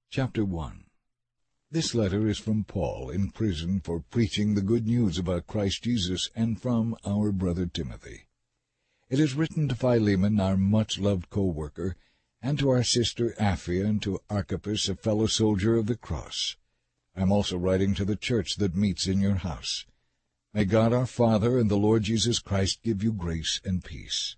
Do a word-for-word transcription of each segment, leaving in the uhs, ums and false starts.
Chapter one. This letter is from Paul, in prison for preaching the good news about Christ Jesus, and from our brother Timothy. It is written to Philemon, our much-loved co-worker, and to our sister Apphia, and to Archippus, a fellow soldier of the cross. I am also writing to the church that meets in your house. May God our Father and the Lord Jesus Christ give you grace and peace.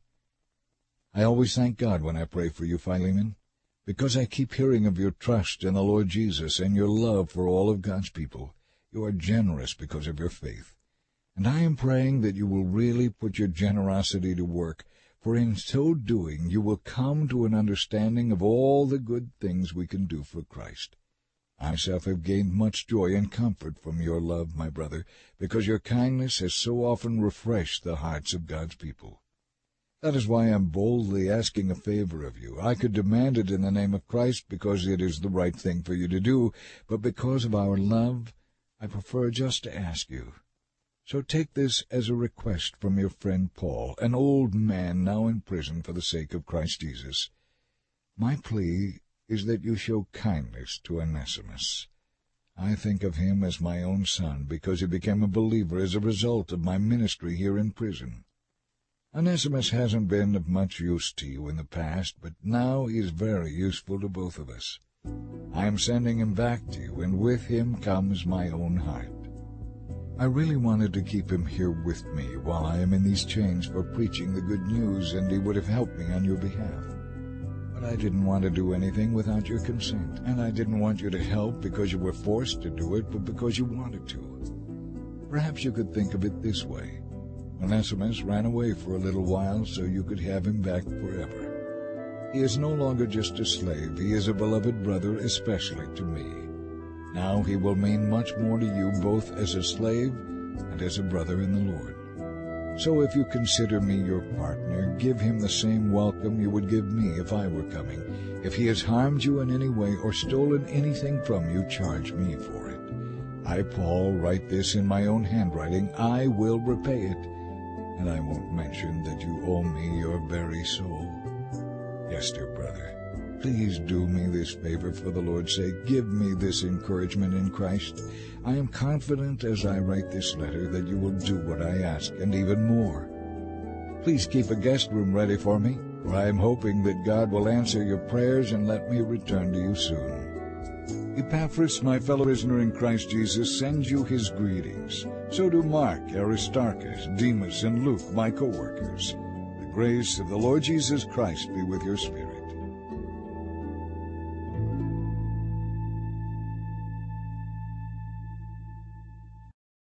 I always thank God when I pray for you, Philemon, because I keep hearing of your trust in the Lord Jesus and your love for all of God's people. You are generous because of your faith. And I am praying that you will really put your generosity to work, for in so doing you will come to an understanding of all the good things we can do for Christ. I myself have gained much joy and comfort from your love, my brother, because your kindness has so often refreshed the hearts of God's people. That is why I am boldly asking a favor of you. I could demand it in the name of Christ because it is the right thing for you to do, but because of our love, I prefer just to ask you. So take this as a request from your friend Paul, an old man now in prison for the sake of Christ Jesus. My plea is that you show kindness to Onesimus. I think of him as my own son because he became a believer as a result of my ministry here in prison. Onesimus hasn't been of much use to you in the past, but now he is very useful to both of us. I am sending him back to you, and with him comes my own heart. I really wanted to keep him here with me while I am in these chains for preaching the good news, and he would have helped me on your behalf. But I didn't want to do anything without your consent, and I didn't want you to help because you were forced to do it, but because you wanted to. Perhaps you could think of it this way. Onesimus ran away for a little while so you could have him back forever. He is no longer just a slave. He is a beloved brother, especially to me. Now he will mean much more to you both as a slave and as a brother in the Lord. So if you consider me your partner, give him the same welcome you would give me if I were coming. If he has harmed you in any way or stolen anything from you, charge me for it. I, Paul, write this in my own handwriting. I will repay it, and I won't mention that you owe me your very soul. Yes, dear brother, please do me this favor for the Lord's sake. Give me this encouragement in Christ. I am confident as I write this letter that you will do what I ask, and even more. Please keep a guest room ready for me, for I am hoping that God will answer your prayers and let me return to you soon. Epaphras, my fellow prisoner in Christ Jesus, sends you his greetings. So do Mark, Aristarchus, Demas, and Luke, my co-workers. The grace of the Lord Jesus Christ be with your spirit.